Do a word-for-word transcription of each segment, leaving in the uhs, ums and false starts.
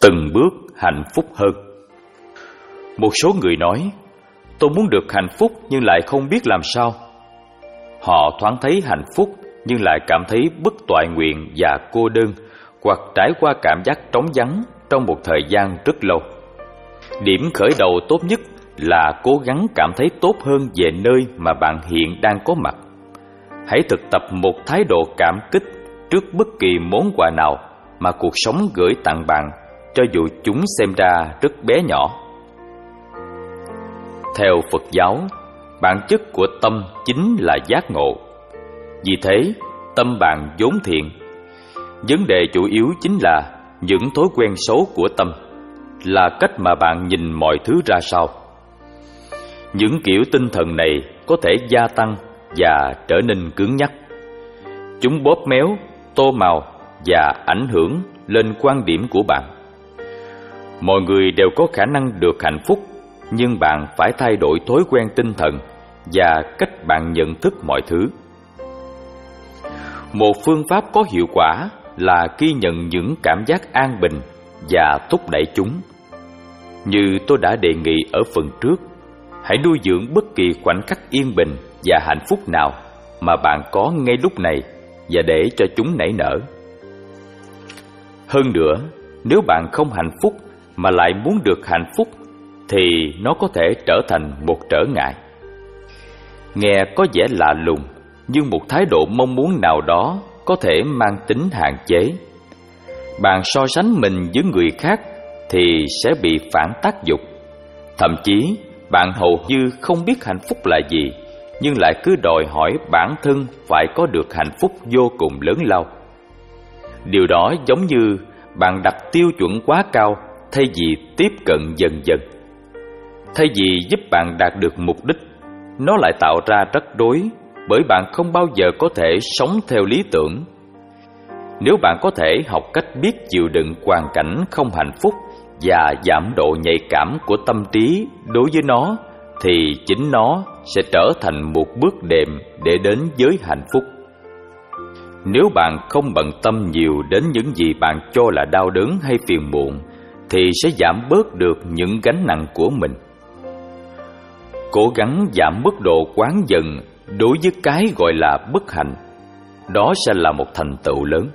từng bước hạnh phúc hơn. Một số người nói, tôi muốn được hạnh phúc nhưng lại không biết làm sao. Họ thoáng thấy hạnh phúc nhưng lại cảm thấy bất toại nguyện và cô đơn, hoặc trải qua cảm giác trống vắng trong một thời gian rất lâu. Điểm khởi đầu tốt nhất là cố gắng cảm thấy tốt hơn về nơi mà bạn hiện đang có mặt. Hãy thực tập một thái độ cảm kích trước bất kỳ món quà nào mà cuộc sống gửi tặng bạn, cho dù chúng xem ra rất bé nhỏ. Theo Phật giáo, bản chất của tâm chính là giác ngộ. Vì thế, tâm bạn vốn thiện. Vấn đề chủ yếu chính là những thói quen xấu của tâm, là cách mà bạn nhìn mọi thứ ra sao. Những kiểu tinh thần này có thể gia tăng và trở nên cứng nhắc. Chúng bóp méo, tô màu và ảnh hưởng lên quan điểm của bạn. Mọi người đều có khả năng được hạnh phúc, nhưng bạn phải thay đổi thói quen tinh thần và cách bạn nhận thức mọi thứ. Một phương pháp có hiệu quả là ghi nhận những cảm giác an bình và thúc đẩy chúng. Như tôi đã đề nghị ở phần trước, hãy nuôi dưỡng bất kỳ khoảnh khắc yên bình và hạnh phúc nào mà bạn có ngay lúc này và để cho chúng nảy nở. Hơn nữa, nếu bạn không hạnh phúc mà lại muốn được hạnh phúc thì nó có thể trở thành một trở ngại. Nghe có vẻ lạ lùng, nhưng một thái độ mong muốn nào đó có thể mang tính hạn chế. Bạn so sánh mình với người khác thì sẽ bị phản tác dụng. Thậm chí, bạn hầu như không biết hạnh phúc là gì, nhưng lại cứ đòi hỏi bản thân phải có được hạnh phúc vô cùng lớn lao. Điều đó giống như bạn đặt tiêu chuẩn quá cao thay vì tiếp cận dần dần. Thay vì giúp bạn đạt được mục đích, nó lại tạo ra rắc rối, bởi bạn không bao giờ có thể sống theo lý tưởng. Nếu bạn có thể học cách biết chịu đựng hoàn cảnh không hạnh phúc và giảm độ nhạy cảm của tâm trí đối với nó, thì chính nó sẽ trở thành một bước đệm để đến với hạnh phúc. Nếu bạn không bận tâm nhiều đến những gì bạn cho là đau đớn hay phiền muộn, thì sẽ giảm bớt được những gánh nặng của mình. Cố gắng giảm mức độ oán giận đối với cái gọi là bất hạnh, đó sẽ là một thành tựu lớn.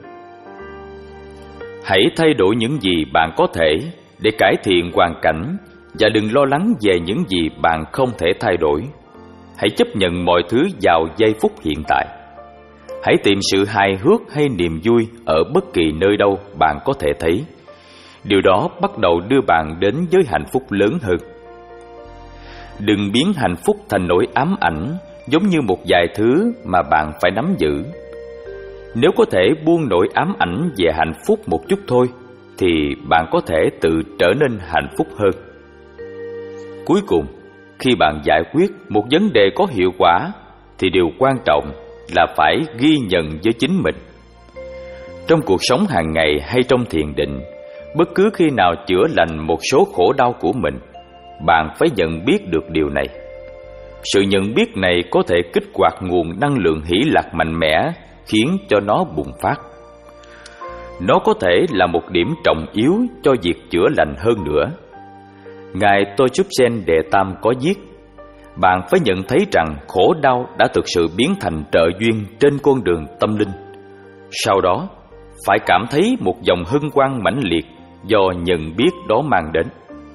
Hãy thay đổi những gì bạn có thể để cải thiện hoàn cảnh, và đừng lo lắng về những gì bạn không thể thay đổi. Hãy chấp nhận mọi thứ vào giây phút hiện tại. Hãy tìm sự hài hước hay niềm vui ở bất kỳ nơi đâu bạn có thể thấy. Điều đó bắt đầu đưa bạn đến với hạnh phúc lớn hơn. Đừng biến hạnh phúc thành nỗi ám ảnh, giống như một vài thứ mà bạn phải nắm giữ. Nếu có thể buông nỗi ám ảnh về hạnh phúc một chút thôi, thì bạn có thể tự trở nên hạnh phúc hơn. Cuối cùng, khi bạn giải quyết một vấn đề có hiệu quả, thì điều quan trọng là phải ghi nhận với chính mình. Trong cuộc sống hàng ngày hay trong thiền định, bất cứ khi nào chữa lành một số khổ đau của mình, bạn phải nhận biết được điều này. Sự nhận biết này có thể kích hoạt nguồn năng lượng hỷ lạc mạnh mẽ, khiến cho nó bùng phát. Nó có thể là một điểm trọng yếu cho việc chữa lành hơn nữa. Ngài Tochubsen Đệ Tam có viết: bạn phải nhận thấy rằng khổ đau đã thực sự biến thành trợ duyên trên con đường tâm linh. Sau đó, phải cảm thấy một dòng hân hoan mãnh liệt do nhận biết đó mang đến.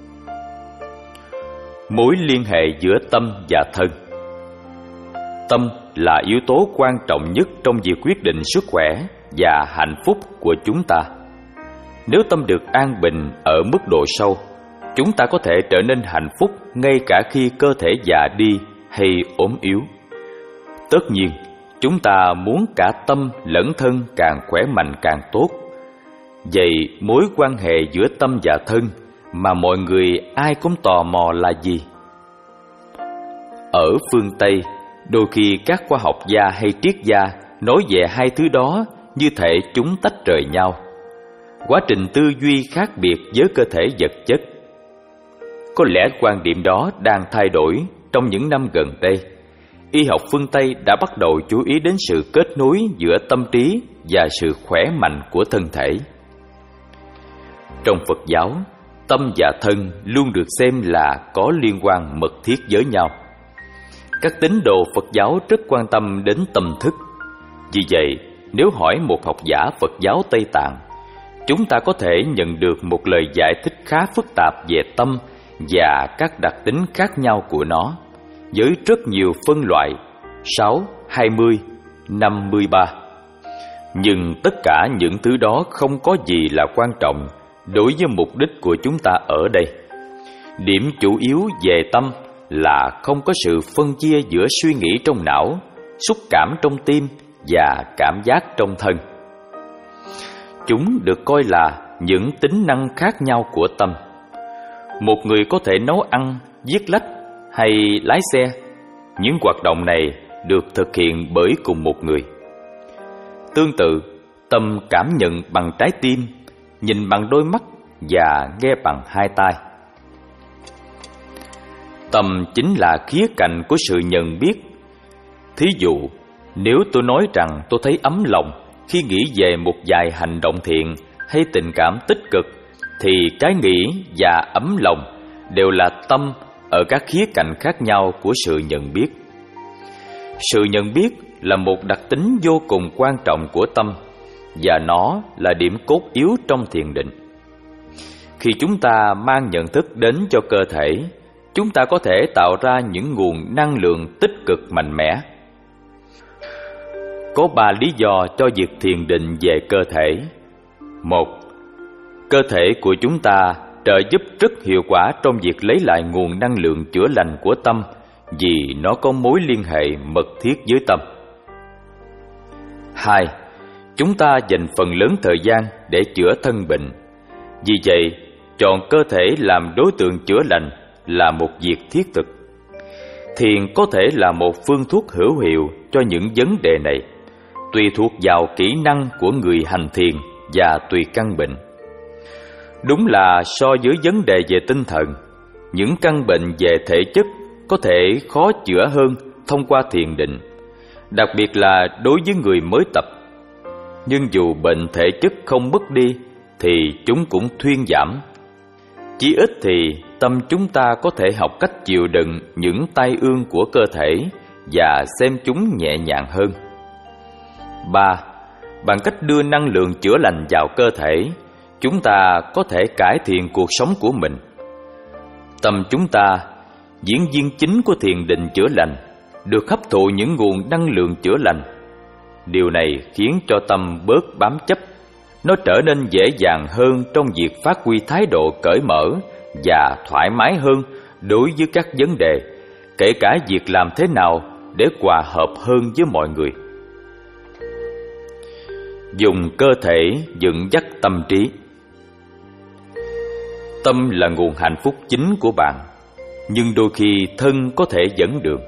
Mối liên hệ giữa tâm và thân. Tâm là yếu tố quan trọng nhất trong việc quyết định sức khỏe và hạnh phúc của chúng ta. Nếu tâm được an bình ở mức độ sâu, chúng ta có thể trở nên hạnh phúc ngay cả khi cơ thể già đi hay ốm yếu. Tất nhiên, chúng ta muốn cả tâm lẫn thân càng khỏe mạnh càng tốt. Vậy mối quan hệ giữa tâm và thân mà mọi người ai cũng tò mò là gì? Ở phương Tây, đôi khi các khoa học gia hay triết gia nói về hai thứ đó như thể chúng tách rời nhau. Quá trình tư duy khác biệt với cơ thể vật chất. Có lẽ quan điểm đó đang thay đổi trong những năm gần đây. Y học phương Tây đã bắt đầu chú ý đến sự kết nối giữa tâm trí và sự khỏe mạnh của thân thể. Trong Phật giáo, tâm và thân luôn được xem là có liên quan mật thiết với nhau. Các tín đồ Phật giáo rất quan tâm đến tâm thức. Vì vậy, nếu hỏi một học giả Phật giáo Tây Tạng, chúng ta có thể nhận được một lời giải thích khá phức tạp về tâm và các đặc tính khác nhau của nó, với rất nhiều phân loại sáu, hai mươi, năm mươi ba. Nhưng tất cả những thứ đó không có gì là quan trọng đối với mục đích của chúng ta ở đây. Điểm chủ yếu về tâm là không có sự phân chia giữa suy nghĩ trong não, xúc cảm trong tim và cảm giác trong thân. Chúng được coi là những tính năng khác nhau của tâm. Một người có thể nấu ăn, viết lách hay lái xe. Những hoạt động này được thực hiện bởi cùng một người. Tương tự, tâm cảm nhận bằng trái tim, nhìn bằng đôi mắt và nghe bằng hai tai. Tâm chính là khía cạnh của sự nhận biết. Thí dụ, nếu tôi nói rằng tôi thấy ấm lòng khi nghĩ về một vài hành động thiện hay tình cảm tích cực, thì cái nghĩ và ấm lòng đều là tâm ở các khía cạnh khác nhau của sự nhận biết. Sự nhận biết là một đặc tính vô cùng quan trọng của tâm, và nó là điểm cốt yếu trong thiền định. Khi chúng ta mang nhận thức đến cho cơ thể, chúng ta có thể tạo ra những nguồn năng lượng tích cực mạnh mẽ. Có ba lý do cho việc thiền định về cơ thể. Một, cơ thể của chúng ta trợ giúp rất hiệu quả trong việc lấy lại nguồn năng lượng chữa lành của tâm, vì nó có mối liên hệ mật thiết với tâm. Hai, chúng ta dành phần lớn thời gian để chữa thân bệnh. Vì vậy, chọn cơ thể làm đối tượng chữa lành là một việc thiết thực. Thiền có thể là một phương thuốc hữu hiệu cho những vấn đề này, tùy thuộc vào kỹ năng của người hành thiền và tùy căn bệnh. Đúng là so với vấn đề về tinh thần, những căn bệnh về thể chất có thể khó chữa hơn thông qua thiền định, đặc biệt là đối với người mới tập. Nhưng dù bệnh thể chất không mất đi thì chúng cũng thuyên giảm. Chí ít thì tâm chúng ta có thể học cách chịu đựng những tai ương của cơ thể và xem chúng nhẹ nhàng hơn. Ba, bằng cách đưa năng lượng chữa lành vào cơ thể, chúng ta có thể cải thiện cuộc sống của mình. Tâm chúng ta, diễn viên chính của thiền định chữa lành, được hấp thụ những nguồn năng lượng chữa lành. Điều này khiến cho tâm bớt bám chấp, nó trở nên dễ dàng hơn trong việc phát huy thái độ cởi mở và thoải mái hơn đối với các vấn đề, kể cả việc làm thế nào để hòa hợp hơn với mọi người. Dùng cơ thể dẫn dắt tâm trí. Tâm là nguồn hạnh phúc chính của bạn, nhưng đôi khi thân có thể dẫn đường.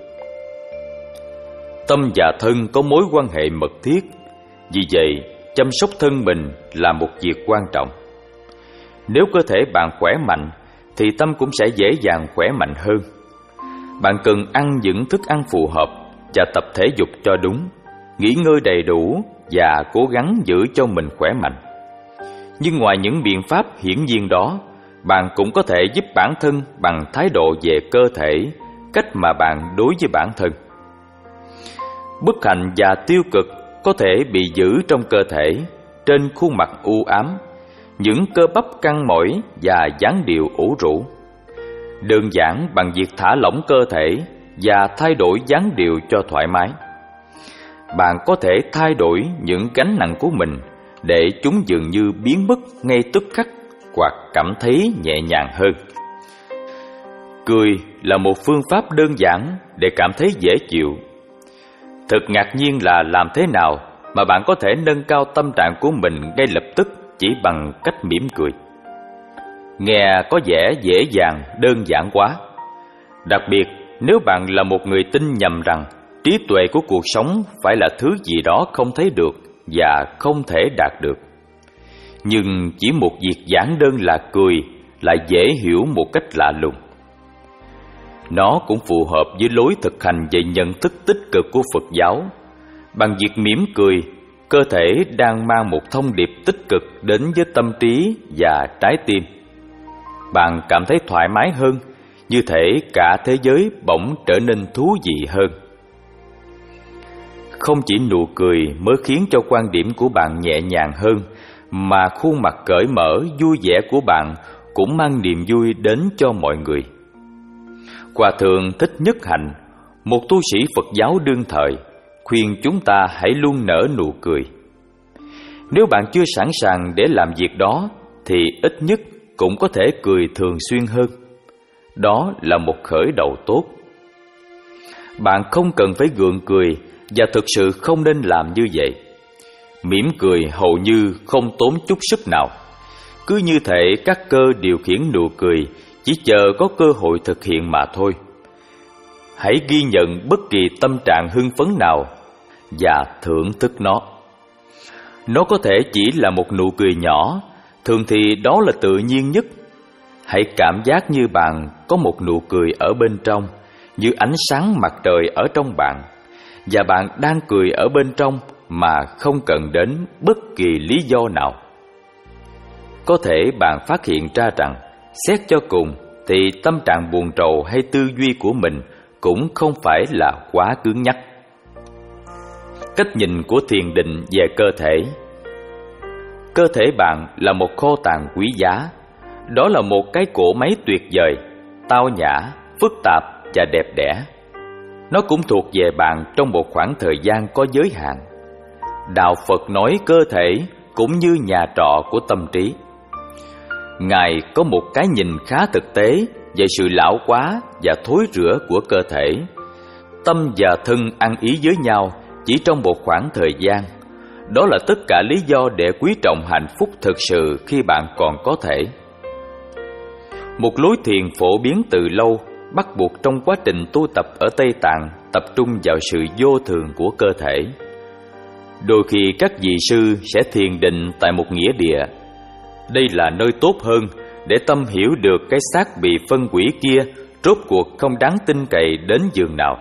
Tâm và thân có mối quan hệ mật thiết, vì vậy chăm sóc thân mình là một việc quan trọng. Nếu cơ thể bạn khỏe mạnh thì tâm cũng sẽ dễ dàng khỏe mạnh hơn. Bạn cần ăn những thức ăn phù hợp và tập thể dục cho đúng, nghỉ ngơi đầy đủ và cố gắng giữ cho mình khỏe mạnh. Nhưng ngoài những biện pháp hiển nhiên đó, bạn cũng có thể giúp bản thân bằng thái độ về cơ thể, cách mà bạn đối với bản thân. Bất hạnh và tiêu cực có thể bị giữ trong cơ thể, trên khuôn mặt u ám, những cơ bắp căng mỏi và dáng điệu ủ rũ. Đơn giản bằng việc thả lỏng cơ thể và thay đổi dáng điệu cho thoải mái, bạn có thể thay đổi những gánh nặng của mình để chúng dường như biến mất ngay tức khắc hoặc cảm thấy nhẹ nhàng hơn. Cười là một phương pháp đơn giản để cảm thấy dễ chịu. Thật ngạc nhiên là làm thế nào mà bạn có thể nâng cao tâm trạng của mình ngay lập tức chỉ bằng cách mỉm cười. Nghe có vẻ dễ dàng, đơn giản quá. Đặc biệt nếu bạn là một người tin nhầm rằng trí tuệ của cuộc sống phải là thứ gì đó không thấy được và không thể đạt được. Nhưng chỉ một việc giản đơn là cười lại dễ hiểu một cách lạ lùng. Nó cũng phù hợp với lối thực hành về nhận thức tích cực của Phật giáo. Bằng việc mỉm cười, cơ thể đang mang một thông điệp tích cực đến với tâm trí và trái tim. Bạn cảm thấy thoải mái hơn, như thể cả thế giới bỗng trở nên thú vị hơn. Không chỉ nụ cười mới khiến cho quan điểm của bạn nhẹ nhàng hơn, mà khuôn mặt cởi mở, vui vẻ của bạn cũng mang niềm vui đến cho mọi người. Hòa thượng Thích Nhất Hạnh, một tu sĩ Phật giáo đương thời, khuyên chúng ta hãy luôn nở nụ cười. Nếu bạn chưa sẵn sàng để làm việc đó, thì ít nhất cũng có thể cười thường xuyên hơn. Đó là một khởi đầu tốt. Bạn không cần phải gượng cười, và thực sự không nên làm như vậy. Mỉm cười hầu như không tốn chút sức nào. Cứ như thể các cơ điều khiển nụ cười, chỉ chờ có cơ hội thực hiện mà thôi. Hãy ghi nhận bất kỳ tâm trạng hưng phấn nào và thưởng thức nó. Nó có thể chỉ là một nụ cười nhỏ, thường thì đó là tự nhiên nhất. Hãy cảm giác như bạn có một nụ cười ở bên trong, như ánh sáng mặt trời ở trong bạn, và bạn đang cười ở bên trong mà không cần đến bất kỳ lý do nào. Có thể bạn phát hiện ra rằng, xét cho cùng thì tâm trạng buồn rầu hay tư duy của mình cũng không phải là quá cứng nhắc. Cách nhìn của thiền định về cơ thể. Cơ thể bạn là một kho tàng quý giá. Đó là một cái cỗ máy tuyệt vời, tao nhã, phức tạp và đẹp đẽ. Nó cũng thuộc về bạn trong một khoảng thời gian có giới hạn. Đạo Phật nói cơ thể cũng như nhà trọ của tâm trí. Ngài có một cái nhìn khá thực tế về sự lão hóa và thối rữa của cơ thể. Tâm và thân ăn ý với nhau chỉ trong một khoảng thời gian. Đó là tất cả lý do để quý trọng hạnh phúc thực sự khi bạn còn có thể. Một lối thiền phổ biến từ lâu, bắt buộc trong quá trình tu tập ở Tây Tạng tập trung vào sự vô thường của cơ thể. Đôi khi các vị sư sẽ thiền định tại một nghĩa địa. Đây là nơi tốt hơn để tâm hiểu được cái xác bị phân hủy kia rốt cuộc không đáng tin cậy đến giường nào.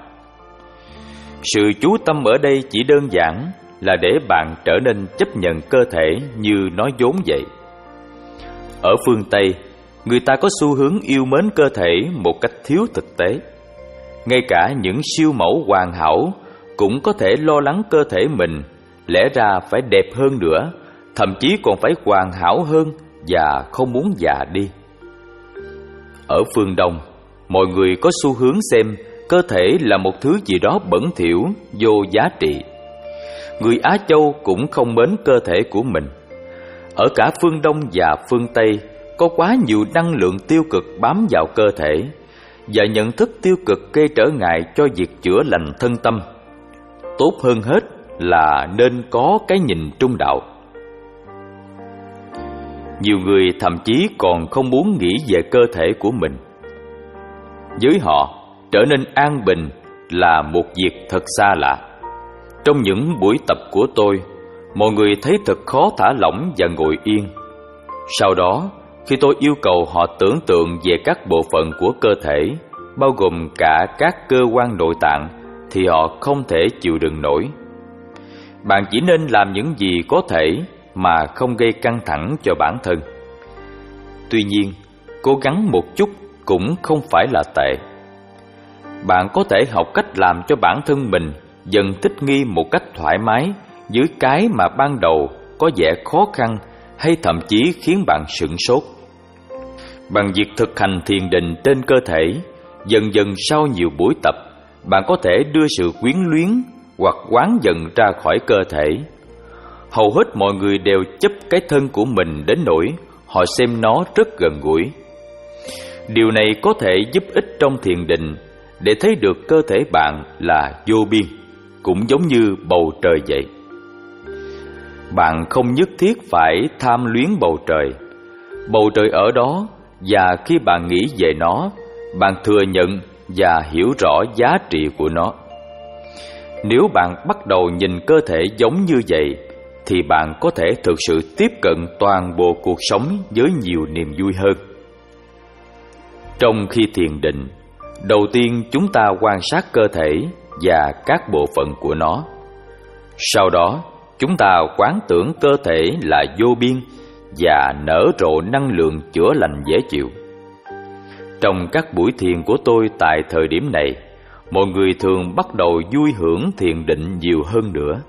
Sự chú tâm ở đây chỉ đơn giản là để bạn trở nên chấp nhận cơ thể như nó vốn vậy. Ở phương Tây, người ta có xu hướng yêu mến cơ thể một cách thiếu thực tế. Ngay cả những siêu mẫu hoàn hảo cũng có thể lo lắng cơ thể mình lẽ ra phải đẹp hơn nữa, thậm chí còn phải hoàn hảo hơn và không muốn già đi. Ở phương Đông, mọi người có xu hướng xem cơ thể là một thứ gì đó bẩn thỉu, vô giá trị. Người Á Châu cũng không mến cơ thể của mình. Ở cả phương Đông và phương Tây có quá nhiều năng lượng tiêu cực bám vào cơ thể, và nhận thức tiêu cực gây trở ngại cho việc chữa lành thân tâm. Tốt hơn hết là nên có cái nhìn trung đạo. Nhiều người thậm chí còn không muốn nghĩ về cơ thể của mình. Với họ, trở nên an bình là một việc thật xa lạ. Trong những buổi tập của tôi, mọi người thấy thật khó thả lỏng và ngồi yên. Sau đó, khi tôi yêu cầu họ tưởng tượng về các bộ phận của cơ thể, bao gồm cả các cơ quan nội tạng, thì họ không thể chịu đựng nổi. Bạn chỉ nên làm những gì có thể mà không gây căng thẳng cho bản thân. Tuy nhiên, cố gắng một chút cũng không phải là tệ. Bạn có thể học cách làm cho bản thân mình dần thích nghi một cách thoải mái với cái mà ban đầu có vẻ khó khăn hay thậm chí khiến bạn sửng sốt. Bằng việc thực hành thiền định trên cơ thể, dần dần sau nhiều buổi tập, bạn có thể đưa sự quyến luyến hoặc quán dần ra khỏi cơ thể. Hầu hết mọi người đều chấp cái thân của mình đến nỗi họ xem nó rất gần gũi. Điều này có thể giúp ích trong thiền định để thấy được cơ thể bạn là vô biên, cũng giống như bầu trời vậy. Bạn không nhất thiết phải tham luyến bầu trời. Bầu trời ở đó, và khi bạn nghĩ về nó, bạn thừa nhận và hiểu rõ giá trị của nó. Nếu bạn bắt đầu nhìn cơ thể giống như vậy, thì bạn có thể thực sự tiếp cận toàn bộ cuộc sống với nhiều niềm vui hơn. Trong khi thiền định, đầu tiên chúng ta quan sát cơ thể và các bộ phận của nó. Sau đó, chúng ta quán tưởng cơ thể là vô biên và nở rộ năng lượng chữa lành dễ chịu. Trong các buổi thiền của tôi tại thời điểm này, mọi người thường bắt đầu vui hưởng thiền định nhiều hơn nữa.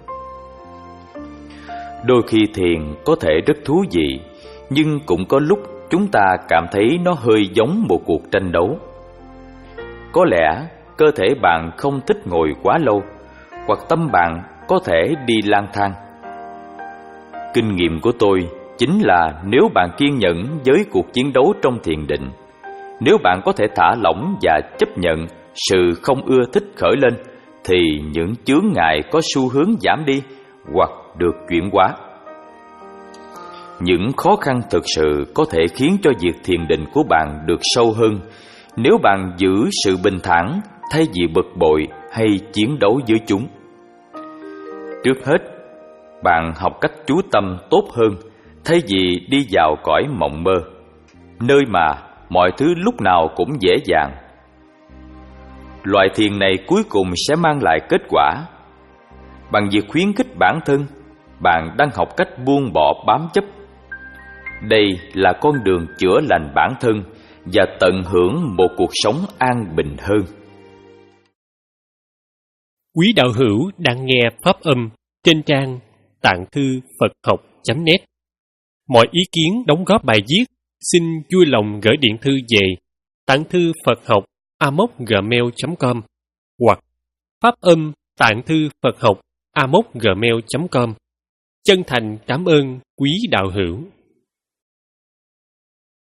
Đôi khi thiền có thể rất thú vị, nhưng cũng có lúc chúng ta cảm thấy nó hơi giống một cuộc tranh đấu. Có lẽ cơ thể bạn không thích ngồi quá lâu, hoặc tâm bạn có thể đi lang thang. Kinh nghiệm của tôi chính là nếu bạn kiên nhẫn với cuộc chiến đấu trong thiền định, nếu bạn có thể thả lỏng và chấp nhận sự không ưa thích khởi lên, thì những chướng ngại có xu hướng giảm đi hoặc được chuyển hóa. Những khó khăn thực sự có thể khiến cho việc thiền định của bạn được sâu hơn nếu bạn giữ sự bình thản thay vì bực bội hay chiến đấu với chúng. Trước hết, bạn học cách chú tâm tốt hơn thay vì đi vào cõi mộng mơ, nơi mà mọi thứ lúc nào cũng dễ dàng. Loại thiền này cuối cùng sẽ mang lại kết quả. Bằng việc khuyến khích bản thân, bạn đang học cách buông bỏ bám chấp. Đây là con đường chữa lành bản thân và tận hưởng một cuộc sống an bình hơn. Quý đạo hữu đang nghe pháp âm trên trang tạng thư Phật học chấm net. Mọi ý kiến đóng góp bài viết xin vui lòng gửi điện thư về tạng thư Phật học a mốc gmail chấm com hoặc pháp âm tạng thư Phật học a mốc gmail chấm com. Chân thành cảm ơn quý đạo hữu.